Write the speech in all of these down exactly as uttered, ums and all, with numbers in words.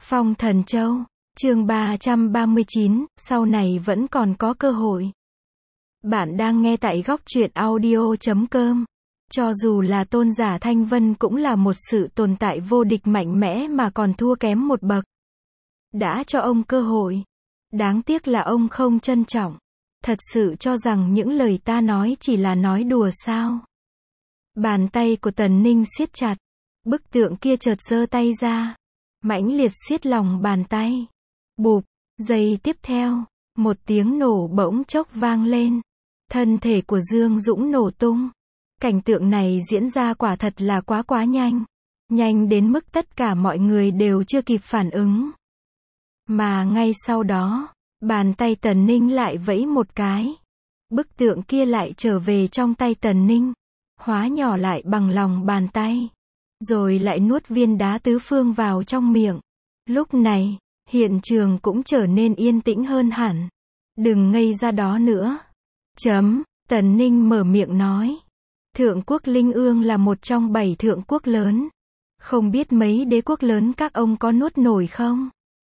Phong Thần Châu, chương ba trăm ba mươi chín, sau này vẫn còn có cơ hội. Bạn đang nghe tại góc truyện audio chấm com. Cho dù là tôn giả Thanh Vân cũng là một sự tồn tại vô địch mạnh mẽ mà còn thua kém một bậc. Đã cho ông cơ hội. Đáng tiếc là ông không trân trọng. Thật sự cho rằng những lời ta nói chỉ là nói đùa sao? Bàn tay của Tần Ninh siết chặt. Bức tượng kia chợt giơ tay ra. Mãnh liệt siết lòng bàn tay. Bụp, giây tiếp theo, một tiếng nổ bỗng chốc vang lên. Thân thể của Dương Dũng nổ tung. Cảnh tượng này diễn ra quả thật là quá quá nhanh. Nhanh đến mức tất cả mọi người đều chưa kịp phản ứng. Mà ngay sau đó, bàn tay Tần Ninh lại vẫy một cái. Bức tượng kia lại trở về trong tay Tần Ninh. Hóa nhỏ lại bằng lòng bàn tay. Rồi lại nuốt viên đá tứ phương vào trong miệng. Lúc này, hiện trường cũng trở nên yên tĩnh hơn hẳn. Đừng ngây ra đó nữa. Chấm, Tần Ninh mở miệng nói. Thượng quốc Linh Ương là một trong bảy thượng quốc lớn. Không biết mấy đế quốc lớn các ông có nuốt nổi không?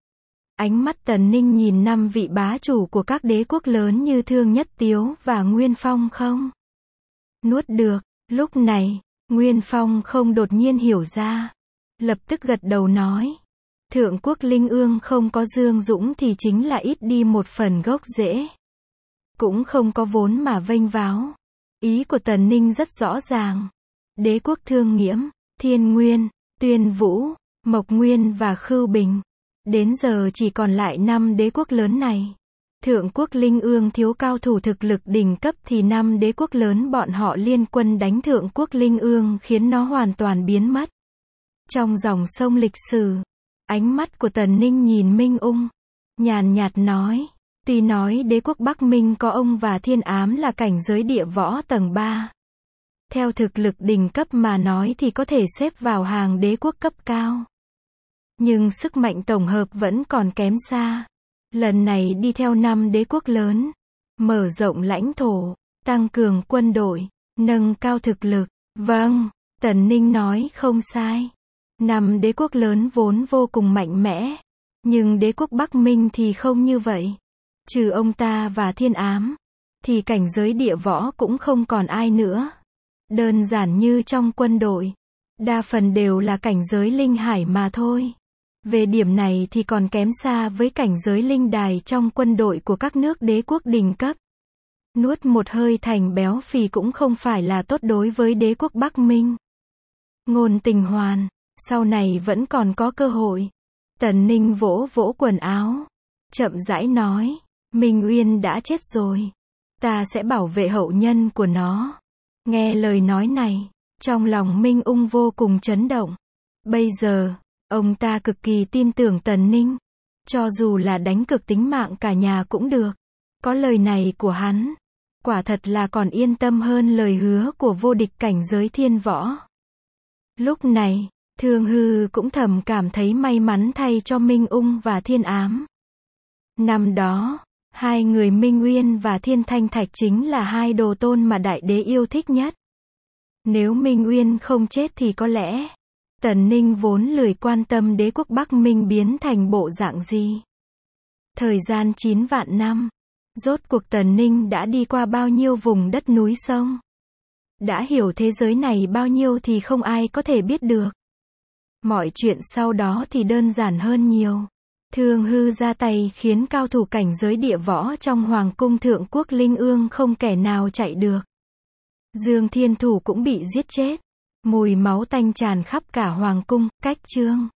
Ánh mắt Tần Ninh nhìn năm vị bá chủ của các đế quốc lớn như Thương Nhất Tiếu và Nguyên Phong không? Nuốt được. Lúc này, Nguyên Phong không đột nhiên hiểu ra. Lập tức gật đầu nói. Thượng quốc Linh Ương không có Dương Dũng thì chính là ít đi một phần gốc rễ. Cũng không có vốn mà vênh váo. Ý của Tần Ninh rất rõ ràng. Đế quốc Thương Nghiễm, Thiên Nguyên, Tuyên Vũ, Mộc Nguyên và Khưu Bình. Đến giờ chỉ còn lại năm đế quốc lớn này. Thượng quốc Linh Ương thiếu cao thủ thực lực đỉnh cấp thì năm đế quốc lớn bọn họ liên quân đánh Thượng quốc Linh Ương khiến nó hoàn toàn biến mất. Trong dòng sông lịch sử, ánh mắt của Tần Ninh nhìn Minh Ung, nhàn nhạt nói, tuy nói đế quốc Bắc Minh có ông và Thiên Ám là cảnh giới địa võ tầng ba. Theo thực lực đỉnh cấp mà nói thì có thể xếp vào hàng đế quốc cấp cao. Nhưng sức mạnh tổng hợp vẫn còn kém xa. Lần này đi theo năm đế quốc lớn, mở rộng lãnh thổ, tăng cường quân đội, nâng cao thực lực. Vâng, Tần Ninh nói không sai. Năm đế quốc lớn vốn vô cùng mạnh mẽ. Nhưng đế quốc Bắc Minh thì không như vậy. Trừ ông ta và Thiên Ám, thì cảnh giới địa võ cũng không còn ai nữa. Đơn giản như trong quân đội, đa phần đều là cảnh giới linh hải mà thôi. Về điểm này thì còn kém xa với cảnh giới linh đài trong quân đội của các nước đế quốc đỉnh cấp. Nuốt một hơi thành béo phì cũng không phải là tốt đối với đế quốc Bắc Minh. Ngôn Tình Hoàn, sau này vẫn còn có cơ hội. Tần Ninh vỗ vỗ quần áo, chậm rãi nói, Minh Uyên đã chết rồi. Ta sẽ bảo vệ hậu nhân của nó. Nghe lời nói này, trong lòng Minh Ung vô cùng chấn động. Bây giờ, ông ta cực kỳ tin tưởng Tần Ninh. Cho dù là đánh cược tính mạng cả nhà cũng được. Có lời này của hắn, quả thật là còn yên tâm hơn lời hứa của vô địch cảnh giới thiên võ. Lúc này, Thương Hư cũng thầm cảm thấy may mắn thay cho Minh Ung và Thiên Ám. Năm đó, hai người Minh Uyên và Thiên Thanh Thạch chính là hai đồ tôn mà đại đế yêu thích nhất. Nếu Minh Uyên không chết thì có lẽ Tần Ninh vốn lười quan tâm đế quốc Bắc Minh biến thành bộ dạng gì. Thời gian chín vạn năm, rốt cuộc Tần Ninh đã đi qua bao nhiêu vùng đất núi sông. Đã hiểu thế giới này bao nhiêu thì không ai có thể biết được. Mọi chuyện sau đó thì đơn giản hơn nhiều. Thương Hư ra tay khiến cao thủ cảnh giới địa võ trong Hoàng cung Thượng quốc Linh Ương không kẻ nào chạy được. Dương Thiên Thủ cũng bị giết chết. Mùi máu tanh tràn khắp cả Hoàng cung, cách chương.